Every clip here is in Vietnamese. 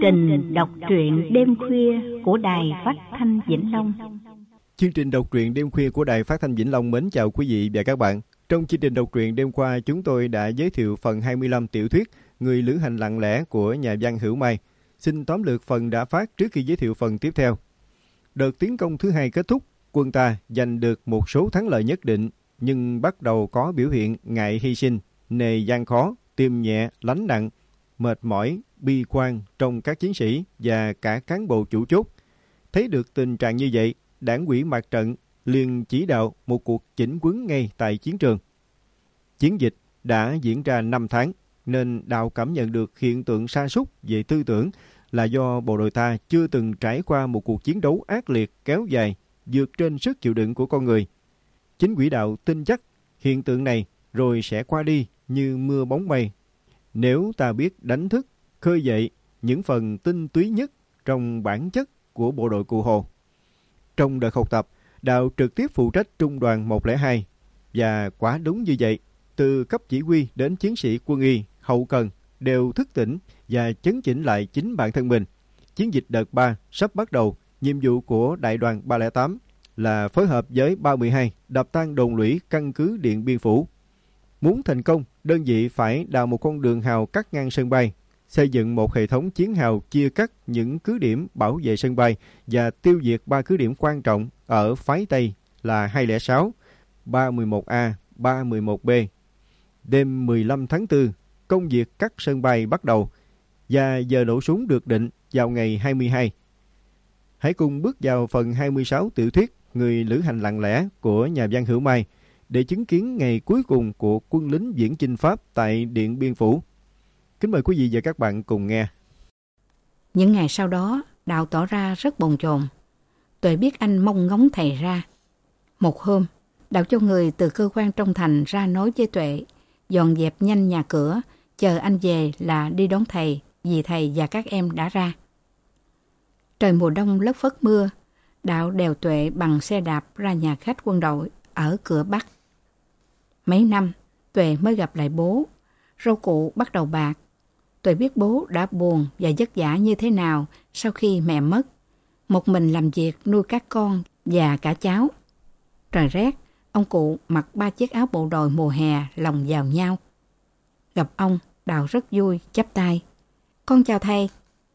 trình đọc truyện đêm khuya của Đài Phát thanh Vĩnh Long. Chương trình đọc truyện đêm khuya của Đài Phát thanh Vĩnh Long mến chào quý vị và các bạn. Trong chương trình đọc truyện đêm qua, chúng tôi đã giới thiệu phần 25 tiểu thuyết Người lữ hành lặng lẽ của nhà văn Hữu Mai. Xin tóm lược phần đã phát trước khi giới thiệu phần tiếp theo. Đợt tiến công thứ hai kết thúc, quân ta giành được một số thắng lợi nhất định, nhưng bắt đầu có biểu hiện ngại hy sinh, nề gian khó, tim nhẹ, lánh nặng, mệt mỏi, bi quan trong các chiến sĩ và cả cán bộ chủ chốt. Thấy được tình trạng như vậy, Đảng ủy mặt trận liền chỉ đạo một cuộc chỉnh huấn ngay tại chiến trường. Chiến dịch đã diễn ra 5 tháng, nên Đào cảm nhận được hiện tượng sa sút về tư tưởng là do bộ đội ta chưa từng trải qua một cuộc chiến đấu ác liệt kéo dài, vượt trên sức chịu đựng của con người. Chính ủy Đào tin chắc hiện tượng này rồi sẽ qua đi như mưa bóng mây, nếu ta biết đánh thức, khơi dậy những phần tinh túy nhất trong bản chất của bộ đội Cụ Hồ. Trong đợt học tập, Đào trực tiếp phụ trách trung đoàn 102, và quả đúng như vậy, từ cấp chỉ huy đến chiến sĩ quân y, hậu cần đều thức tỉnh và chấn chỉnh lại chính bản thân mình. Chiến dịch đợt 3 sắp bắt đầu, nhiệm vụ của đại đoàn 308 là phối hợp với 312 đập tan đồn lũy căn cứ Điện Biên Phủ. Muốn thành công, đơn vị phải đào một con đường hào cắt ngang sân bay, xây dựng một hệ thống chiến hào chia cắt những cứ điểm bảo vệ sân bay và tiêu diệt 3 cứ điểm quan trọng ở phái Tây là 206, 311A, 311B. Đêm 15 tháng 4, công việc cắt sân bay bắt đầu và giờ nổ súng được định vào ngày 22. Hãy cùng bước vào phần 26 tiểu thuyết Người lữ hành lặng lẽ của nhà văn Hữu Mai để chứng kiến ngày cuối cùng của quân lính viễn chinh Pháp tại Điện Biên Phủ. Kính mời quý vị và các bạn cùng nghe. Những ngày sau đó, Đào tỏ ra rất bồn chồn. Tuệ biết anh mong ngóng thầy ra. Một hôm, Đào cho người từ cơ quan trong thành ra nói với Tuệ, dọn dẹp nhanh nhà cửa, chờ anh về là đi đón thầy, vì thầy và các em đã ra. Trời mùa đông lất phất mưa, Đào đèo Tuệ bằng xe đạp ra nhà khách quân đội ở cửa Bắc. Mấy năm, Tuệ mới gặp lại bố. Râu cụ bắt đầu bạc. Tuệ biết bố đã buồn và vất vả như thế nào sau khi mẹ mất. Một mình làm việc nuôi các con và cả cháu. Trời rét, ông cụ mặc 3 chiếc áo bộ đội mùa hè lồng vào nhau. Gặp ông, Đào rất vui, chắp tay. Con chào thầy.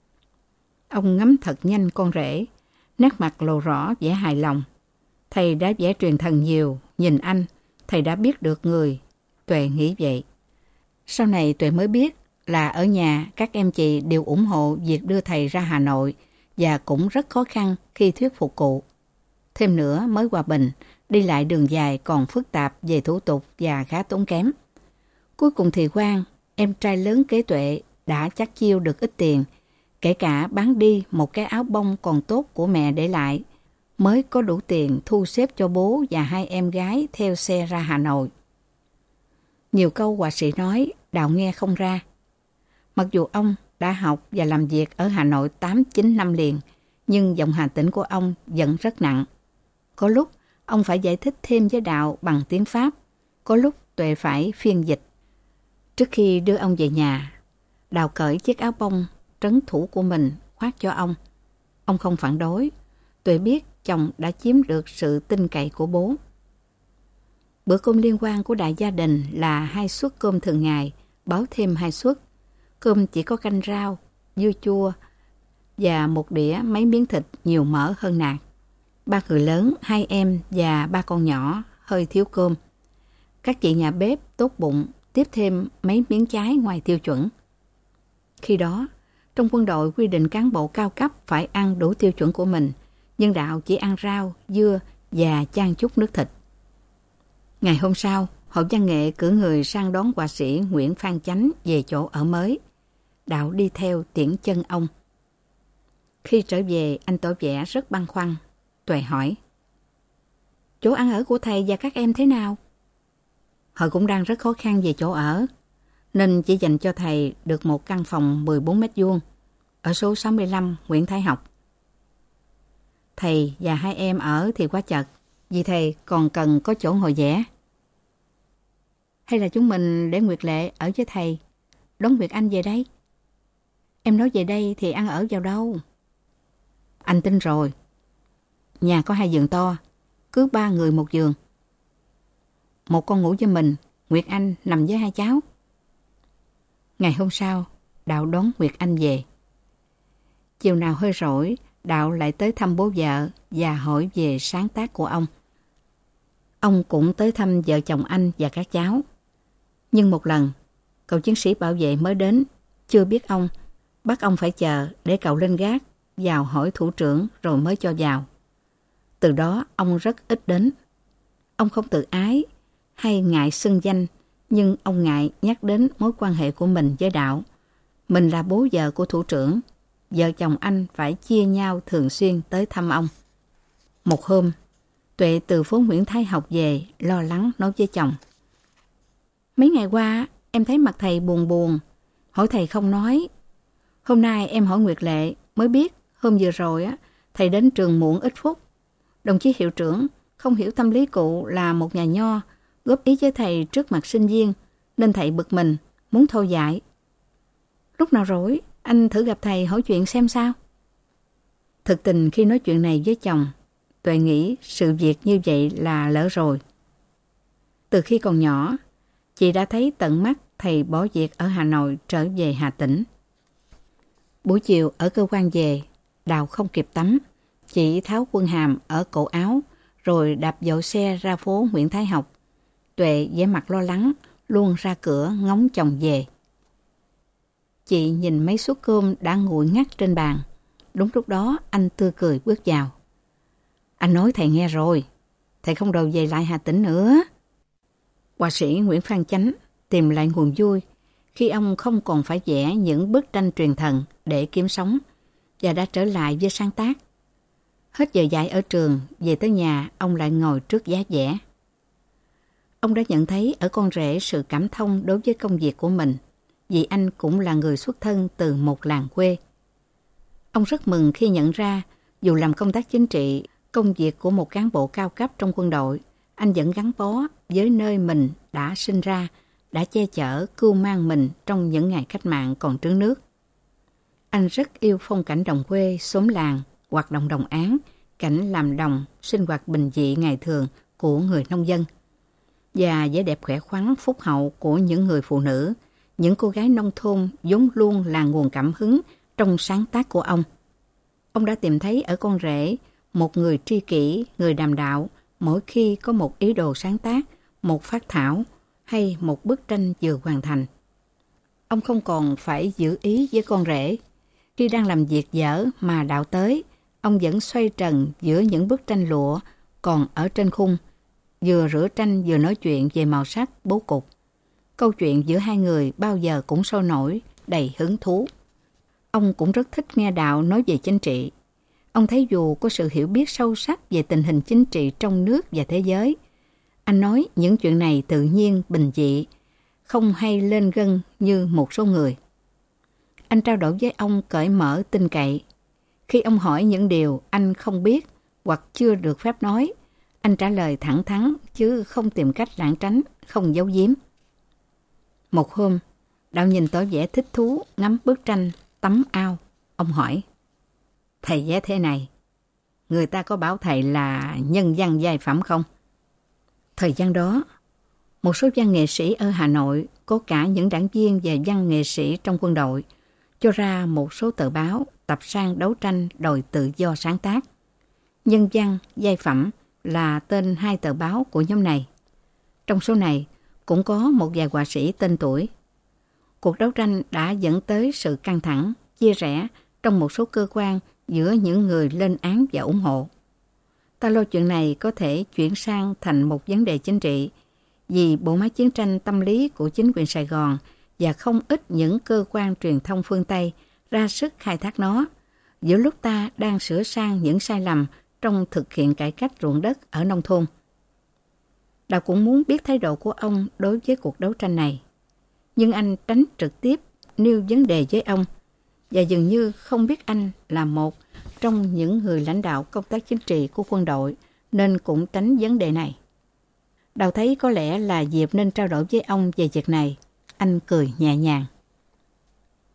Ông ngắm thật nhanh con rể, nét mặt lộ rõ vẻ hài lòng. Thầy đã vẽ truyền thần nhiều, nhìn anh, thầy đã biết được người. Tuệ nghĩ vậy. Sau này Tuệ mới biết là ở nhà các em chị đều ủng hộ việc đưa thầy ra Hà Nội và cũng rất khó khăn khi thuyết phục cụ. Thêm nữa mới hòa bình, đi lại đường dài còn phức tạp về thủ tục và khá tốn kém. Cuối cùng thì Quang, em trai lớn kế Tuệ, đã chắc chiêu được ít tiền, kể cả bán đi một cái áo bông còn tốt của mẹ để lại, mới có đủ tiền thu xếp cho bố và 2 em gái theo xe ra Hà Nội. Nhiều câu họa sĩ nói, Đào nghe không ra. Mặc dù ông đã học và làm việc ở Hà Nội 8-9 năm liền, nhưng giọng Hà Tĩnh của ông vẫn rất nặng. Có lúc, ông phải giải thích thêm với Đào bằng tiếng Pháp, có lúc Tuệ phải phiên dịch. Trước khi đưa ông về nhà, Đào cởi chiếc áo bông trấn thủ của mình khoác cho ông. Ông không phản đối. Tuệ biết chồng đã chiếm được sự tin cậy của bố. Bữa cơm liên quan của đại gia đình là 2 suất cơm thường ngày, báo thêm 2 suất. Cơm chỉ có canh rau, dưa chua và một đĩa mấy miếng thịt nhiều mỡ hơn nạc. 3 người lớn, 2 em và 3 con nhỏ hơi thiếu cơm. Các chị nhà bếp tốt bụng tiếp thêm mấy miếng trái ngoài tiêu chuẩn. Khi đó, trong quân đội quy định cán bộ cao cấp phải ăn đủ tiêu chuẩn của mình, nhưng Đạo chỉ ăn rau, dưa và chan chút nước thịt. Ngày hôm sau, Hội Văn nghệ cử người sang đón họa sĩ Nguyễn Phan Chánh về chỗ ở mới. Đạo đi theo tiễn chân ông. Khi trở về, anh tỏ vẻ rất băn khoăn. Tuệ hỏi, chỗ ăn ở của thầy và các em thế nào? Họ cũng đang rất khó khăn về chỗ ở, nên chỉ dành cho thầy được một căn phòng 14 mét vuông ở số 65 Nguyễn Thái Học. Thầy và 2 em ở thì quá chật, vì thầy còn cần có chỗ ngồi vẽ. Hay là chúng mình để Nguyệt Lệ ở với thầy, đón Nguyệt Anh về đây? Em nói về đây thì ăn ở vào đâu? Anh tin rồi. Nhà có 2 giường to, cứ 3 người 1 giường. Một con ngủ với mình, Nguyệt Anh nằm với 2 cháu. Ngày hôm sau, Đạo đón Nguyệt Anh về. Chiều nào hơi rỗi, Đạo lại tới thăm bố vợ và hỏi về sáng tác của ông. Ông cũng tới thăm vợ chồng anh và các cháu. Nhưng một lần, cậu chiến sĩ bảo vệ mới đến, chưa biết ông, bắt ông phải chờ để cậu lên gác, vào hỏi thủ trưởng rồi mới cho vào. Từ đó ông rất ít đến. Ông không tự ái hay ngại xưng danh, nhưng ông ngại nhắc đến mối quan hệ của mình với Đạo. Mình là bố vợ của thủ trưởng, vợ chồng anh phải chia nhau thường xuyên tới thăm ông. Một hôm, Tuệ từ phố Nguyễn Thái học về, lo lắng nói với chồng. Mấy ngày qua, em thấy mặt thầy buồn buồn, hỏi thầy không nói. Hôm nay em hỏi Nguyệt Lệ mới biết hôm vừa rồi thầy đến trường muộn ít phút. Đồng chí hiệu trưởng không hiểu tâm lý cụ là một nhà nho, góp ý với thầy trước mặt sinh viên, nên thầy bực mình, muốn thôi dạy. Lúc nào rỗi, anh thử gặp thầy hỏi chuyện xem sao. Thực tình khi nói chuyện này với chồng, Tuệ nghĩ sự việc như vậy là lỡ rồi. Từ khi còn nhỏ, chị đã thấy tận mắt thầy bỏ việc ở Hà Nội trở về Hà Tĩnh. Buổi chiều ở cơ quan về, Đào không kịp tắm, chị tháo quân hàm ở cổ áo rồi đạp dội xe ra phố Nguyễn Thái học. Tuệ vẻ mặt lo lắng, luôn ra cửa ngóng chồng về. Chị nhìn mấy suất cơm đã nguội ngắt trên bàn. Đúng lúc đó anh tươi cười bước vào. Anh nói thầy nghe rồi, thầy không đòi về lại Hà Tĩnh nữa. Họa sĩ Nguyễn Phan Chánh tìm lại nguồn vui khi ông không còn phải vẽ những bức tranh truyền thần để kiếm sống và đã trở lại với sáng tác. Hết giờ dạy ở trường, về tới nhà ông lại ngồi trước giá vẽ. Ông đã nhận thấy ở con rể sự cảm thông đối với công việc của mình, vì anh cũng là người xuất thân từ một làng quê. Ông rất mừng khi nhận ra, dù làm công tác chính trị, công việc của một cán bộ cao cấp trong quân đội, anh vẫn gắn bó với nơi mình đã sinh ra, đã che chở, cưu mang mình trong những ngày cách mạng còn trướng nước. Anh rất yêu phong cảnh đồng quê, xóm làng, hoạt động đồng áng, cảnh làm đồng, sinh hoạt bình dị ngày thường của người nông dân. Và vẻ đẹp khỏe khoắn, phúc hậu của những người phụ nữ, những cô gái nông thôn vốn luôn là nguồn cảm hứng trong sáng tác của ông. Ông đã tìm thấy ở con rể một người tri kỷ, người đàm đạo, mỗi khi có một ý đồ sáng tác, một phác thảo hay một bức tranh vừa hoàn thành. Ông không còn phải giữ ý với con rể. Khi đang làm việc dở mà Đạo tới, ông vẫn xoay trần giữa những bức tranh lụa còn ở trên khung, vừa rửa tranh vừa nói chuyện về màu sắc, bố cục. Câu chuyện giữa hai người bao giờ cũng sôi nổi, đầy hứng thú. Ông cũng rất thích nghe Đạo nói về chính trị. Ông thấy dù có sự hiểu biết sâu sắc về tình hình chính trị trong nước và thế giới, anh nói những chuyện này tự nhiên, bình dị, không hay lên gân như một số người. Anh trao đổi với ông cởi mở, tin cậy. Khi ông hỏi những điều anh không biết hoặc chưa được phép nói, anh trả lời thẳng thắn chứ không tìm cách lảng tránh, không giấu giếm. Một hôm, Đạo nhìn tỏ vẻ thích thú ngắm bức tranh Tấm Ao. Ông hỏi, thầy vẽ thế này, người ta có bảo thầy là nhân văn giai phẩm không? Thời gian đó, một số văn nghệ sĩ ở Hà Nội, có cả những đảng viên và văn nghệ sĩ trong quân đội, cho ra một số tờ báo, tập san đấu tranh đòi tự do sáng tác. Nhân văn, giai phẩm là tên 2 tờ báo của nhóm này. Trong số này cũng có một vài họa sĩ tên tuổi. Cuộc đấu tranh đã dẫn tới sự căng thẳng, chia rẽ trong một số cơ quan giữa những người lên án và ủng hộ. Ta lo chuyện này có thể chuyển sang thành một vấn đề chính trị, vì bộ máy chiến tranh tâm lý của chính quyền Sài Gòn và không ít những cơ quan truyền thông phương Tây ra sức khai thác nó, giữa lúc ta đang sửa sang những sai lầm trong thực hiện cải cách ruộng đất ở nông thôn. Đạo cũng muốn biết thái độ của ông đối với cuộc đấu tranh này, nhưng anh tránh trực tiếp nêu vấn đề với ông, và dường như không biết anh là một trong những người lãnh đạo công tác chính trị của quân đội, nên cũng tránh vấn đề này. Đạo thấy có lẽ là dịp nên trao đổi với ông về việc này. Anh cười nhẹ nhàng.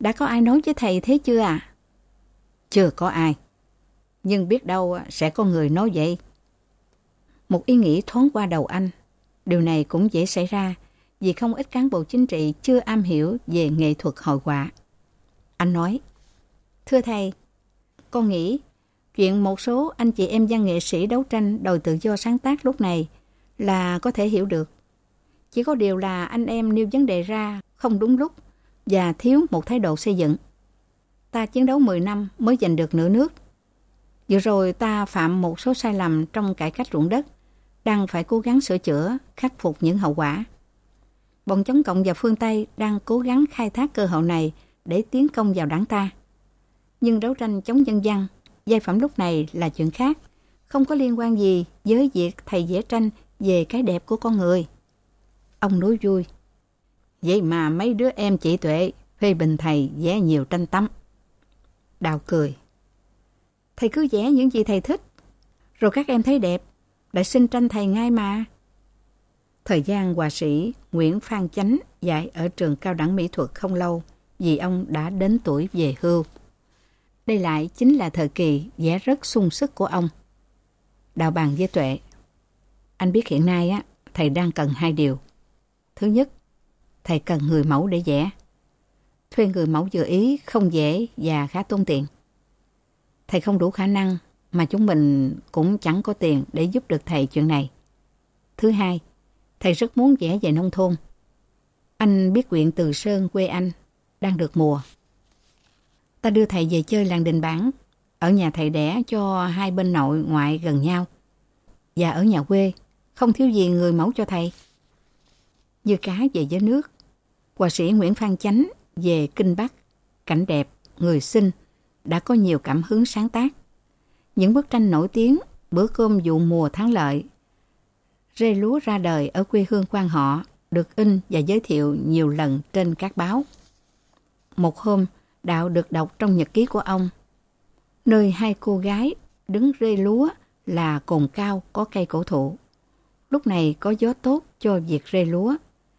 Đã có ai nói với thầy thế chưa à? Chưa có ai. Nhưng biết đâu sẽ có người nói vậy. Một ý nghĩ thoáng qua đầu anh. Điều này cũng dễ xảy ra vì không ít cán bộ chính trị chưa am hiểu về nghệ thuật hội họa. Anh nói, thưa thầy, con nghĩ chuyện một số anh chị em văn nghệ sĩ đấu tranh đòi tự do sáng tác lúc này là có thể hiểu được. Chỉ có điều là anh em nêu vấn đề ra không đúng lúc và thiếu một thái độ xây dựng. Ta chiến đấu 10 năm mới giành được nửa nước. Vừa rồi ta phạm một số sai lầm trong cải cách ruộng đất, đang phải cố gắng sửa chữa, khắc phục những hậu quả. Bọn chống cộng và phương Tây đang cố gắng khai thác cơ hội này để tiến công vào đảng ta. Nhưng đấu tranh chống dân gian, giai phẩm lúc này là chuyện khác, không có liên quan gì với việc thầy vẽ tranh về cái đẹp của con người. Ông nói vui. Vậy mà mấy đứa em chị Tuệ phê bình thầy vẽ nhiều tranh tắm. Đào cười. Thầy cứ vẽ những gì thầy thích, rồi các em thấy đẹp, lại xin tranh thầy ngay mà. Thời gian họa sĩ Nguyễn Phan Chánh dạy ở trường cao đẳng mỹ thuật không lâu vì ông đã đến tuổi về hưu. Đây lại chính là thời kỳ vẽ rất sung sức của ông. Đào bàn với Tuệ. Anh biết hiện nay thầy đang cần 2 điều. Thứ nhất, thầy cần người mẫu để vẽ. Thuê người mẫu vừa ý, không dễ và khá tốn tiền. Thầy không đủ khả năng mà chúng mình cũng chẳng có tiền để giúp được thầy chuyện này. Thứ hai, thầy rất muốn vẽ về nông thôn. Anh biết huyện Từ Sơn quê anh đang được mùa. Ta đưa thầy về chơi làng Đình Bản, ở nhà thầy đẻ cho hai bên nội ngoại gần nhau. Và ở nhà quê, không thiếu gì người mẫu cho thầy. Như cá về với nước, họa sĩ Nguyễn Phan Chánh về Kinh Bắc, cảnh đẹp, người xinh, đã có nhiều cảm hứng sáng tác. Những bức tranh nổi tiếng, bữa cơm vụ mùa thắng lợi, rê lúa ra đời ở quê hương quan họ, được in và giới thiệu nhiều lần trên các báo. Một hôm, Đạo được đọc trong nhật ký của ông, nơi hai cô gái đứng rê lúa là cồn cao có cây cổ thụ. Lúc này có gió tốt cho việc rê lúa.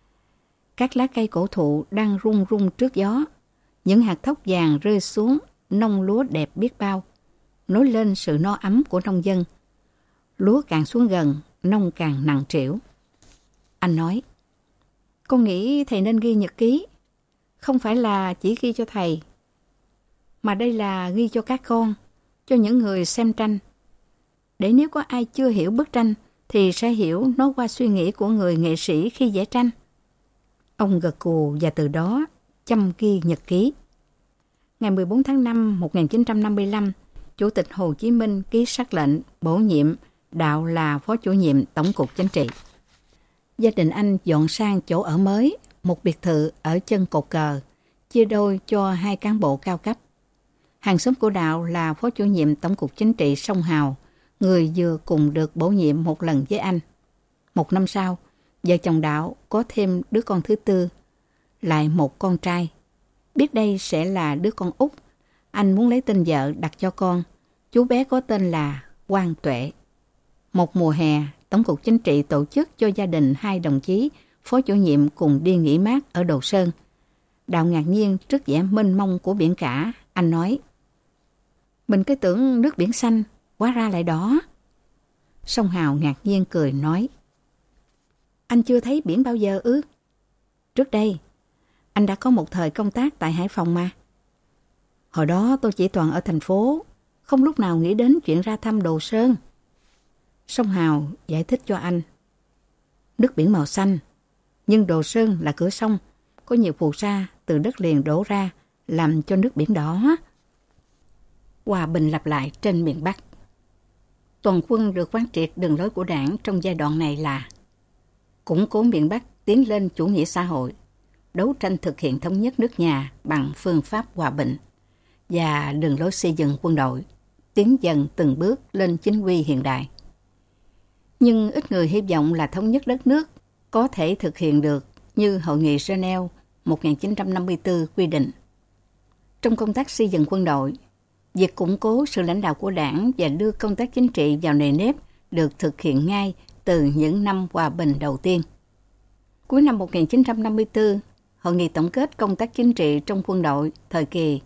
Các lá cây cổ thụ đang rung rung trước gió. Những hạt thóc vàng rơi xuống, nông lúa đẹp biết bao, nối lên sự no ấm của nông dân. Lúa càng xuống gần, nông càng nặng trĩu. Anh nói, con nghĩ thầy nên ghi nhật ký. Không phải là chỉ ghi cho thầy, mà đây là ghi cho các con, cho những người xem tranh. Để nếu có ai chưa hiểu bức tranh, thì sẽ hiểu nó qua suy nghĩ của người nghệ sĩ khi vẽ tranh. Ông gật gù và từ đó chăm ghi nhật ký. Ngày 14 tháng 5 1955, Chủ tịch Hồ Chí Minh ký sắc lệnh bổ nhiệm Đạo là Phó Chủ nhiệm Tổng cục Chính trị. Gia đình anh dọn sang chỗ ở mới, một biệt thự ở chân cột cờ, chia đôi cho 2 cán bộ cao cấp. Hàng xóm của Đạo là Phó Chủ nhiệm Tổng cục Chính trị Sông Hào, người vừa cùng được bổ nhiệm một lần với anh. 1 năm sau, vợ chồng Đạo có thêm đứa con thứ tư, lại một con trai. Biết đây sẽ là đứa con út, anh muốn lấy tên vợ đặt cho con. Chú bé có tên là Quang Tuệ. Một mùa hè, Tổng cục Chính trị tổ chức cho gia đình 2 đồng chí phó chủ nhiệm cùng đi nghỉ mát ở Đồ Sơn. Đạo ngạc nhiên trước vẻ mênh mông của biển cả. Anh nói, mình cứ tưởng nước biển xanh, hóa ra lại đỏ. Sông Hào ngạc nhiên cười nói, anh chưa thấy biển bao giờ ư? Trước đây, anh đã có một thời công tác tại Hải Phòng mà. Hồi đó tôi chỉ toàn ở thành phố, không lúc nào nghĩ đến chuyện ra thăm Đồ Sơn. Sông Hào giải thích cho anh, nước biển màu xanh, nhưng Đồ Sơn là cửa sông, có nhiều phù sa từ đất liền đổ ra, làm cho nước biển đỏ. Hòa bình lặp lại trên miền Bắc. Toàn quân được quán triệt đường lối của Đảng trong giai đoạn này là củng cố miền Bắc tiến lên chủ nghĩa xã hội, đấu tranh thực hiện thống nhất nước nhà bằng phương pháp hòa bình, và đường lối xây dựng quân đội, tiến dần từng bước lên chính quy hiện đại. Nhưng ít người hy vọng là thống nhất đất nước có thể thực hiện được như Hội nghị Geneva 1954 quy định. Trong công tác xây dựng quân đội, việc củng cố sự lãnh đạo của Đảng và đưa công tác chính trị vào nề nếp được thực hiện ngay từ những năm hòa bình đầu tiên. Cuối năm 1954, Hội nghị tổng kết công tác chính trị trong quân đội thời kỳ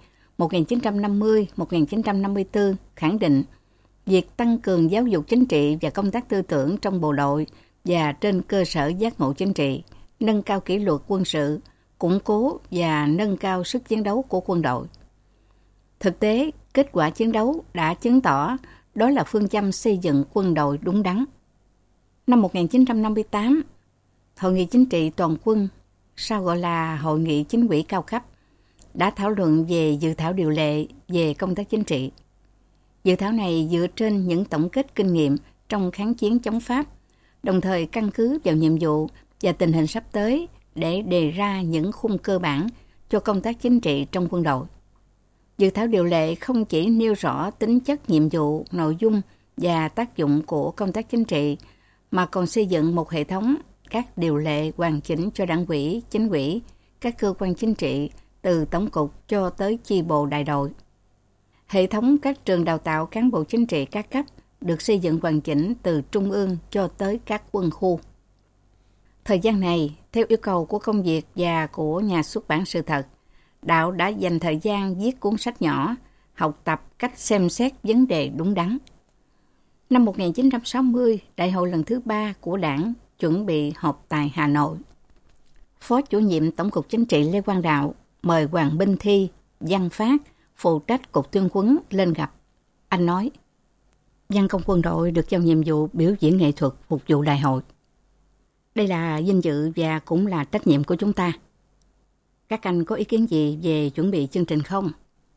1950-1954 khẳng định việc tăng cường giáo dục chính trị và công tác tư tưởng trong bộ đội và trên cơ sở giác ngộ chính trị, nâng cao kỷ luật quân sự, củng cố và nâng cao sức chiến đấu của quân đội. Thực tế, kết quả chiến đấu đã chứng tỏ đó là phương châm xây dựng quân đội đúng đắn. Năm 1958, Hội nghị chính trị toàn quân, sau gọi là Hội nghị chính ủy cao cấp, đã thảo luận về dự thảo điều lệ về công tác chính trị. Dự thảo này dựa trên những tổng kết kinh nghiệm trong kháng chiến chống Pháp, đồng thời căn cứ vào nhiệm vụ và tình hình sắp tới để đề ra những khung cơ bản cho công tác chính trị trong quân đội. Dự thảo điều lệ không chỉ nêu rõ tính chất nhiệm vụ, nội dung và tác dụng của công tác chính trị, mà còn xây dựng một hệ thống các điều lệ hoàn chỉnh cho đảng ủy, chính ủy, các cơ quan chính trị, từ tổng cục cho tới chi bộ đại đội. Hệ thống các trường đào tạo cán bộ chính trị các cấp được xây dựng hoàn chỉnh từ trung ương cho tới các quân khu. Thời gian này, theo yêu cầu của công việc và của nhà xuất bản Sự Thật, Đạo đã dành thời gian viết cuốn sách nhỏ, học tập cách xem xét vấn đề đúng đắn. Năm 1960, Đại hội lần thứ 3 của Đảng chuẩn bị họp tại Hà Nội. Phó chủ nhiệm Tổng cục Chính trị Lê Quang Đạo mời Hoàng Minh Thi, Văn Phát, phụ trách Cục Tuyên huấn lên gặp. Anh nói, văn công quân đội được giao nhiệm vụ biểu diễn nghệ thuật phục vụ đại hội. Đây là vinh dự và cũng là trách nhiệm của chúng ta. Các anh có ý kiến gì về chuẩn bị chương trình không?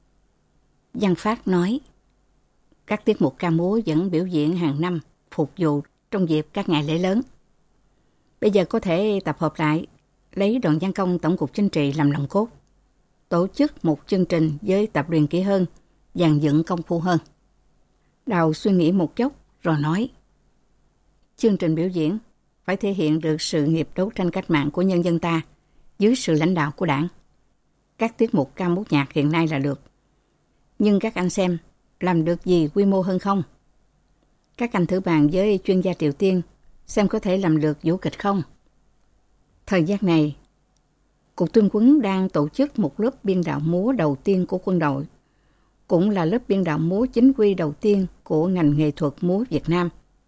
Văn Phát nói, các tiết mục ca múa vẫn biểu diễn hàng năm phục vụ trong dịp các ngày lễ lớn. Bây giờ có thể tập hợp lại, lấy đoàn văn công Tổng cục Chính trị làm nòng cốt, tổ chức một chương trình với tập luyện kỹ hơn, dàn dựng công phu hơn. Đào suy nghĩ một chốc rồi nói, chương trình biểu diễn phải thể hiện được sự nghiệp đấu tranh cách mạng của nhân dân ta dưới sự lãnh đạo của Đảng. Các tiết mục ca múa nhạc hiện nay là được. Nhưng các anh xem, làm được gì quy mô hơn không? Các anh thử bàn với chuyên gia Triều Tiên, xem có thể làm được vũ kịch không? Thời gian này, Cục Tuyên huấn đang tổ chức một lớp biên đạo múa đầu tiên của quân đội, cũng là lớp biên đạo múa chính quy đầu tiên của ngành nghệ thuật múa Việt Nam.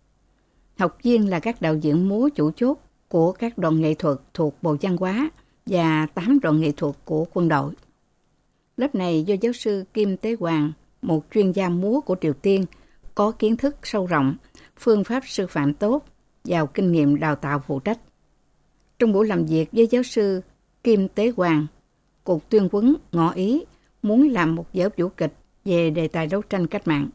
Học viên là các đạo diễn múa chủ chốt của các đoàn nghệ thuật thuộc Bộ Văn hóa và 8 đoàn nghệ thuật của quân đội. Lớp này do giáo sư Kim Tế Hoàng, một chuyên gia múa của Triều Tiên, có kiến thức sâu rộng, phương pháp sư phạm tốt, giàu kinh nghiệm đào tạo phụ trách. Trong buổi làm việc với giáo sư Kim Tế Hoàng, Cục Tuyên huấn ngỏ ý muốn làm một vở vũ kịch về đề tài đấu tranh cách mạng.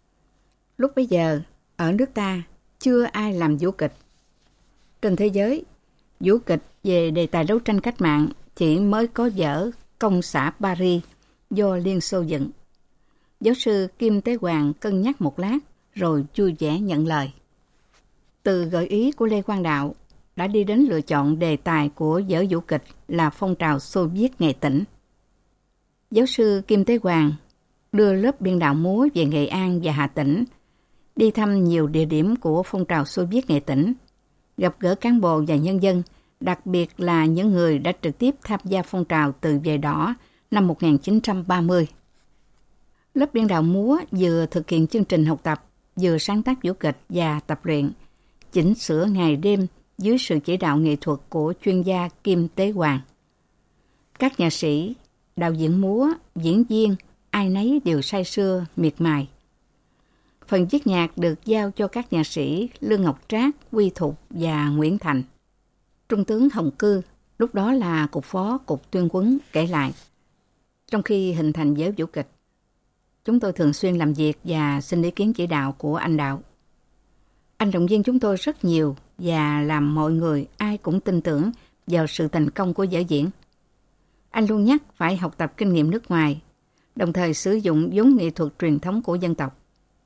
Lúc bấy giờ, ở nước ta, chưa ai làm vũ kịch. Trên thế giới, vũ kịch về đề tài đấu tranh cách mạng chỉ mới có vở Công xã Paris do Liên Xô dựng. Giáo sư Kim Tế Hoàng cân nhắc một lát rồi vui vẻ nhận lời. Từ gợi ý của Lê Quang Đạo đã đi đến lựa chọn đề tài của vở vũ kịch là phong trào Xô Viết nghệ tỉnh. Giáo sư Kim Tế Hoàng đưa lớp biên đạo múa về Nghệ An và Hà Tĩnh, đi thăm nhiều địa điểm của phong trào Xô Viết nghệ tỉnh, gặp gỡ cán bộ và nhân dân, đặc biệt là những người đã trực tiếp tham gia phong trào từ Về Đỏ năm 1930. Lớp biên đạo múa vừa thực hiện chương trình học tập, vừa sáng tác vũ kịch và tập luyện, chỉnh sửa ngày đêm dưới sự chỉ đạo nghệ thuật của chuyên gia Kim Tế Hoàng. Các nhạc sĩ, đạo diễn múa, diễn viên, ai nấy đều say sưa, miệt mài. Phần viết nhạc được giao cho các nhạc sĩ Lương Ngọc Trác, Quy Thục và Nguyễn Thành. Trung tướng Hồng Cư, lúc đó là Cục Phó Cục Tuyên huấn, kể lại. Trong khi hình thành vở vũ kịch, chúng tôi thường xuyên làm việc và xin ý kiến chỉ đạo của anh Đạo. Anh động viên chúng tôi rất nhiều và làm mọi người ai cũng tin tưởng vào sự thành công của vở diễn. Anh luôn nhắc phải học tập kinh nghiệm nước ngoài, đồng thời sử dụng vốn nghệ thuật truyền thống của dân tộc.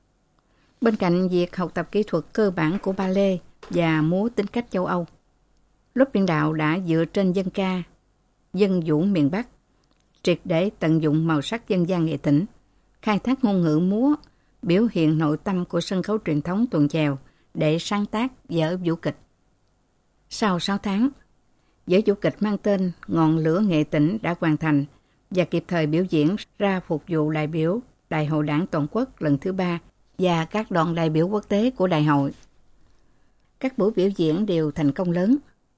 Bên cạnh việc học tập kỹ thuật cơ bản của ballet và múa tính cách châu Âu, lớp biên đạo đã dựa trên dân ca, dân vũ miền Bắc, triệt để tận dụng màu sắc dân gian nghệ tỉnh, khai thác ngôn ngữ múa, biểu hiện nội tâm của sân khấu truyền thống tuồng chèo để sáng tác vở vũ kịch. Sau 6 tháng, Vở vũ kịch mang tên Ngọn lửa nghệ tỉnh đã hoàn thành và kịp thời biểu diễn ra phục vụ đại biểu Đại hội Đảng Toàn quốc lần thứ 3 và các đoàn đại biểu quốc tế của đại hội. Các buổi biểu diễn đều thành công lớn.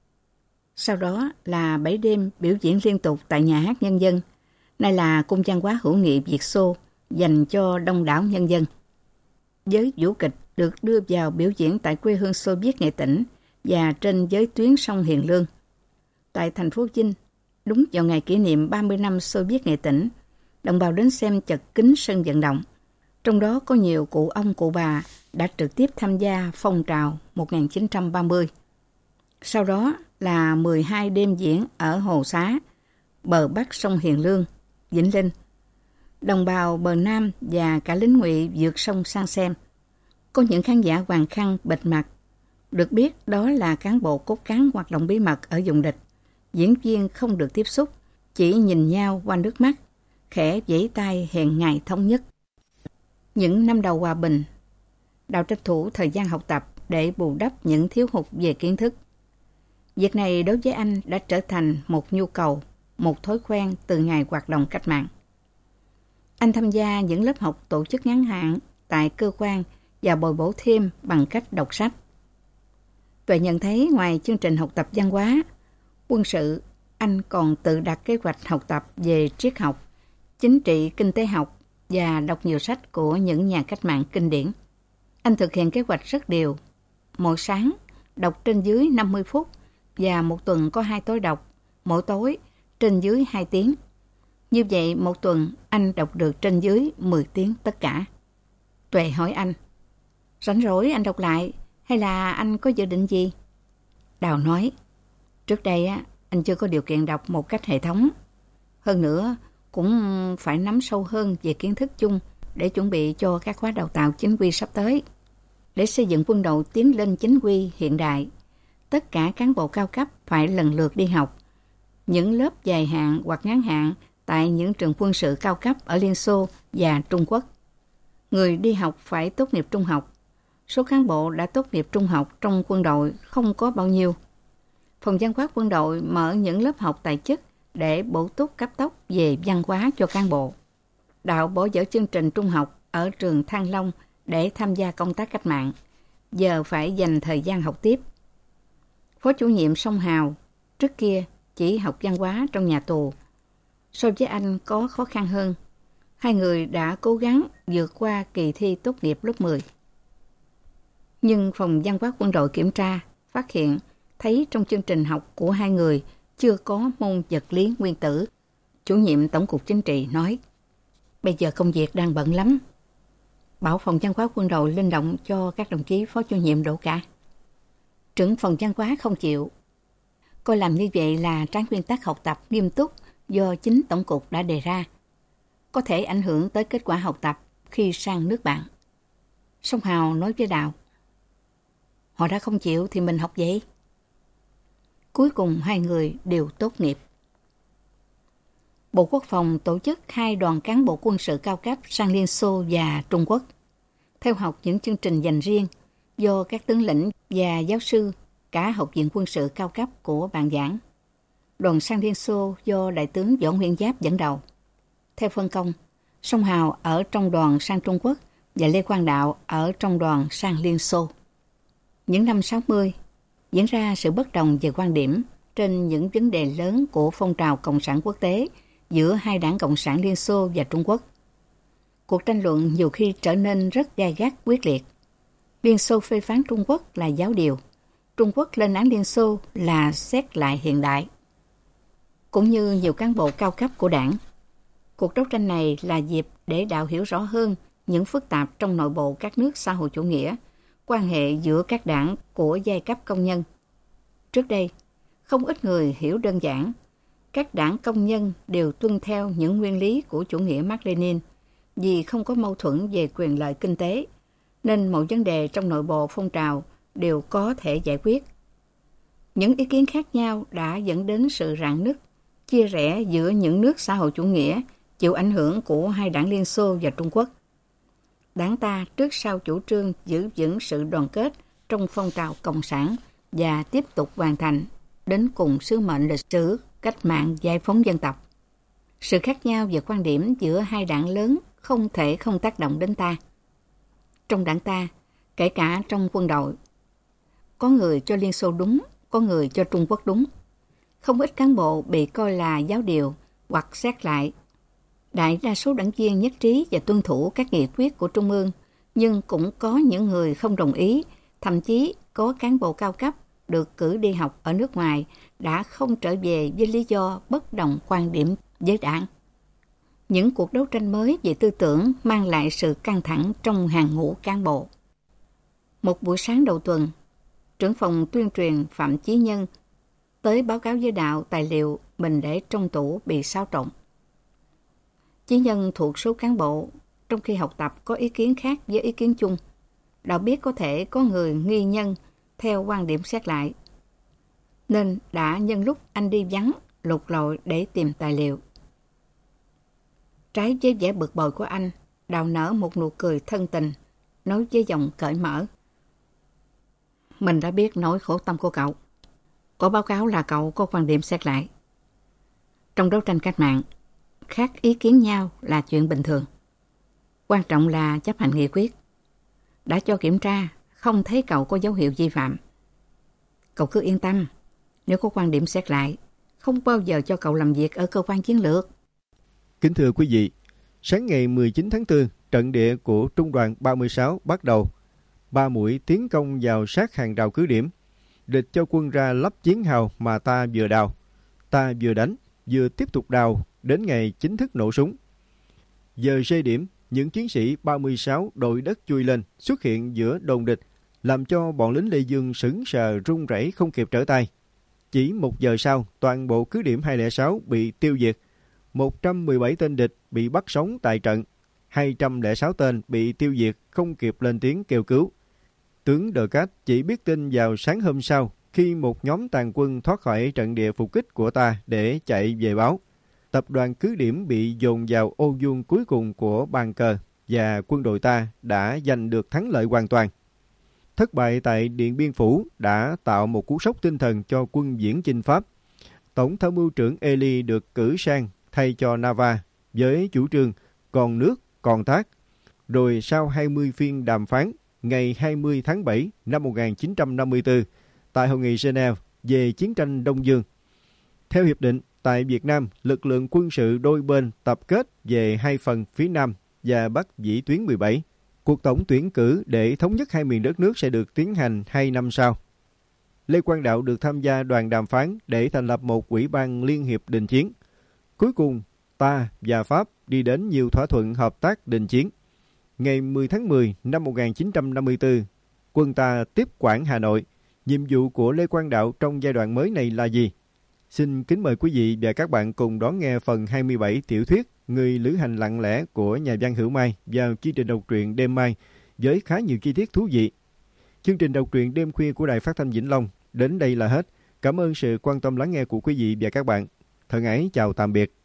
Sau đó là 7 đêm biểu diễn liên tục tại Nhà hát Nhân dân, nay là Cung văn hóa hữu nghị Việt Xô dành cho đông đảo nhân dân. Giới vũ kịch được đưa vào biểu diễn tại quê hương Xô Viết Nghệ Tĩnh và trên giới tuyến sông Hiền Lương. Tại thành phố Vinh, đúng vào ngày kỷ niệm 30 năm Xô Viết Nghệ Tĩnh, đồng bào đến xem chật kín sân vận động. Trong đó có nhiều cụ ông cụ bà đã trực tiếp tham gia phong trào 1930. Sau đó là 12 đêm diễn ở Hồ Xá, bờ bắc sông Hiền Lương, Vĩnh Linh. Đồng bào bờ Nam và cả lính ngụy vượt sông sang xem. Có những khán giả hoàng khăn bịt mặt. Được biết đó là cán bộ cốt cán hoạt động bí mật ở vùng địch. Diễn viên không được tiếp xúc, chỉ nhìn nhau qua nước mắt, khẽ vẫy tay hẹn ngày thống nhất. Những năm đầu hòa bình, Đào tranh thủ thời gian học tập để bù đắp những thiếu hụt về kiến thức. Việc này đối với anh đã trở thành một nhu cầu, một thói quen từ ngày hoạt động cách mạng. Anh tham gia những lớp học tổ chức ngắn hạn tại cơ quan và bồi bổ thêm bằng cách đọc sách. Tuệ nhận thấy ngoài chương trình học tập văn hóa, quân sự, anh còn tự đặt kế hoạch học tập về triết học, chính trị, kinh tế học và đọc nhiều sách của những nhà cách mạng kinh điển. Anh thực hiện kế hoạch rất đều. Mỗi sáng, đọc trên dưới 50 phút và một tuần có 2 tối đọc, mỗi tối trên dưới 2 tiếng. Như vậy, một tuần anh đọc được trên dưới 10 tiếng tất cả. Tuệ hỏi anh, rảnh rỗi anh đọc lại hay là anh có dự định gì? Đào nói, trước đây anh chưa có điều kiện đọc một cách hệ thống. Hơn nữa, cũng phải nắm sâu hơn về kiến thức chung để chuẩn bị cho các khóa đào tạo chính quy sắp tới. Để xây dựng quân đội tiến lên chính quy hiện đại, tất cả cán bộ cao cấp phải lần lượt đi học những lớp dài hạn hoặc ngắn hạn tại những trường quân sự cao cấp ở Liên Xô và Trung Quốc. Người đi học phải tốt nghiệp trung học. Số cán bộ đã tốt nghiệp trung học trong quân đội không có bao nhiêu. Phòng văn hóa quân đội mở những lớp học tại chức để bổ túc cấp tốc về văn hóa cho cán bộ. Đạo bỏ dở chương trình trung học ở trường Thăng Long để tham gia công tác cách mạng, giờ phải dành thời gian học tiếp. Phó chủ nhiệm Song Hào trước kia chỉ học văn hóa trong nhà tù. So với anh có khó khăn hơn. Hai người đã cố gắng vượt qua kỳ thi tốt nghiệp lớp 10. Nhưng phòng văn hóa quân đội kiểm tra, phát hiện thấy trong chương trình học của hai người chưa có môn vật lý nguyên tử. Chủ nhiệm Tổng cục Chính trị nói, bây giờ công việc đang bận lắm. Bảo phòng văn hóa quân đội linh động cho các đồng chí phó chủ nhiệm đổ cả. Trưởng phòng văn hóa không chịu. Coi làm như vậy là trái nguyên tắc học tập nghiêm túc do chính Tổng cục đã đề ra. Có thể ảnh hưởng tới kết quả học tập khi sang nước bạn. Song Hào nói với Đào, họ đã không chịu thì mình học vậy. Cuối cùng hai người đều tốt nghiệp. Bộ Quốc phòng tổ chức 2 đoàn cán bộ quân sự cao cấp sang Liên Xô và Trung Quốc, theo học những chương trình dành riêng do các tướng lĩnh và giáo sư cả Học viện Quân sự cao cấp của bạn giảng. Đoàn sang Liên Xô do Đại tướng Võ Nguyên Giáp dẫn đầu. Theo phân công, Song Hào ở trong đoàn sang Trung Quốc và Lê Quang Đạo ở trong đoàn sang Liên Xô. Những năm 60, diễn ra sự bất đồng về quan điểm trên những vấn đề lớn của phong trào Cộng sản quốc tế giữa hai đảng Cộng sản Liên Xô và Trung Quốc. Cuộc tranh luận nhiều khi trở nên rất gay gắt quyết liệt. Liên Xô phê phán Trung Quốc là giáo điều. Trung Quốc lên án Liên Xô là xét lại hiện đại. Cũng như nhiều cán bộ cao cấp của đảng, cuộc đấu tranh này là dịp để Đạo hiểu rõ hơn những phức tạp trong nội bộ các nước xã hội chủ nghĩa, quan hệ giữa các đảng của giai cấp công nhân. Trước đây, không ít người hiểu đơn giản, các đảng công nhân đều tuân theo những nguyên lý của chủ nghĩa Mác-Lênin vì không có mâu thuẫn về quyền lợi kinh tế, nên mọi vấn đề trong nội bộ phong trào đều có thể giải quyết. Những ý kiến khác nhau đã dẫn đến sự rạn nứt, chia rẽ giữa những nước xã hội chủ nghĩa chịu ảnh hưởng của hai đảng Liên Xô và Trung Quốc. Đảng ta trước sau chủ trương giữ vững sự đoàn kết trong phong trào cộng sản và tiếp tục hoàn thành đến cùng sứ mệnh lịch sử cách mạng giải phóng dân tộc. Sự khác nhau về quan điểm giữa hai đảng lớn không thể không tác động đến ta. Trong đảng ta, kể cả trong quân đội, có người cho Liên Xô đúng, có người cho Trung Quốc đúng. Không ít cán bộ bị coi là giáo điều hoặc xét lại. Đại đa số đảng viên nhất trí và tuân thủ các nghị quyết của Trung ương, nhưng cũng có những người không đồng ý, thậm chí có cán bộ cao cấp được cử đi học ở nước ngoài đã không trở về với lý do bất đồng quan điểm với đảng. Những cuộc đấu tranh mới về tư tưởng mang lại sự căng thẳng trong hàng ngũ cán bộ. Một buổi sáng đầu tuần, trưởng phòng tuyên truyền Phạm Chí Nhân tới báo cáo với Đạo tài liệu mình để trong tủ bị xáo trộn. Chí Nhân thuộc số cán bộ, trong khi học tập có ý kiến khác với ý kiến chung. Đạo biết có thể có người nghi nhân theo quan điểm xét lại, nên đã nhân lúc anh đi vắng lục lọi để tìm tài liệu. Trái với vẻ bực bội của anh, Đạo nở một nụ cười thân tình, nói với giọng cởi mở. Mình đã biết nỗi khổ tâm của cậu. Có báo cáo là cậu có quan điểm xét lại. Trong đấu tranh cách mạng, khác ý kiến nhau là chuyện bình thường. Quan trọng là chấp hành nghị quyết. Đã cho kiểm tra, không thấy cậu có dấu hiệu vi phạm. Cậu cứ yên tâm, nếu có quan điểm xét lại, không bao giờ cho cậu làm việc ở cơ quan chiến lược. Kính thưa quý vị, sáng ngày 19 tháng 4, trận địa của Trung đoàn 36 bắt đầu. 3 mũi tiến công vào sát hàng rào cứ điểm. Địch cho quân ra lắp chiến hào mà ta vừa đào. Ta vừa đánh, vừa tiếp tục đào, đến ngày chính thức nổ súng. Giờ rê điểm, những chiến sĩ 36 đội đất chui lên, xuất hiện giữa đồn địch, làm cho bọn lính Lê Dương sững sờ run rẩy không kịp trở tay. Chỉ 1 giờ sau, toàn bộ cứ điểm 206 bị tiêu diệt. 117 tên địch bị bắt sống tại trận. 206 tên bị tiêu diệt không kịp lên tiếng kêu cứu. Tướng Đờ Cát chỉ biết tin vào sáng hôm sau khi một nhóm tàn quân thoát khỏi trận địa phục kích của ta để chạy về báo. Tập đoàn cứ điểm bị dồn vào ô vuông cuối cùng của bàn cờ và quân đội ta đã giành được thắng lợi hoàn toàn. Thất bại tại Điện Biên Phủ đã tạo một cú sốc tinh thần cho quân viễn chinh Pháp. Tổng tham mưu trưởng Elie được cử sang thay cho Nava với chủ trương còn nước, còn tác. Rồi sau 20 phiên đàm phán, ngày 20 tháng 7 năm 1954, tại Hội nghị Geneva về chiến tranh Đông Dương. Theo hiệp định, tại Việt Nam, lực lượng quân sự đôi bên tập kết về 2 phần phía Nam và Bắc vĩ tuyến 17. Cuộc tổng tuyển cử để thống nhất 2 miền đất nước sẽ được tiến hành 2 năm sau. Lê Quang Đạo được tham gia đoàn đàm phán để thành lập một ủy ban liên hiệp đình chiến. Cuối cùng, ta và Pháp đi đến nhiều thỏa thuận hợp tác đình chiến. Ngày 10 tháng 10 năm 1954, quân ta tiếp quản Hà Nội. Nhiệm vụ của Lê Quang Đạo trong giai đoạn mới này là gì? Xin kính mời quý vị và các bạn cùng đón nghe phần 27 tiểu thuyết Người lữ hành lặng lẽ của nhà văn Hữu Mai vào chương trình đọc truyện đêm mai với khá nhiều chi tiết thú vị. Chương trình đọc truyện đêm khuya của Đài Phát thanh Vĩnh Long đến đây là hết. Cảm ơn sự quan tâm lắng nghe của quý vị và các bạn. Thân ái chào tạm biệt.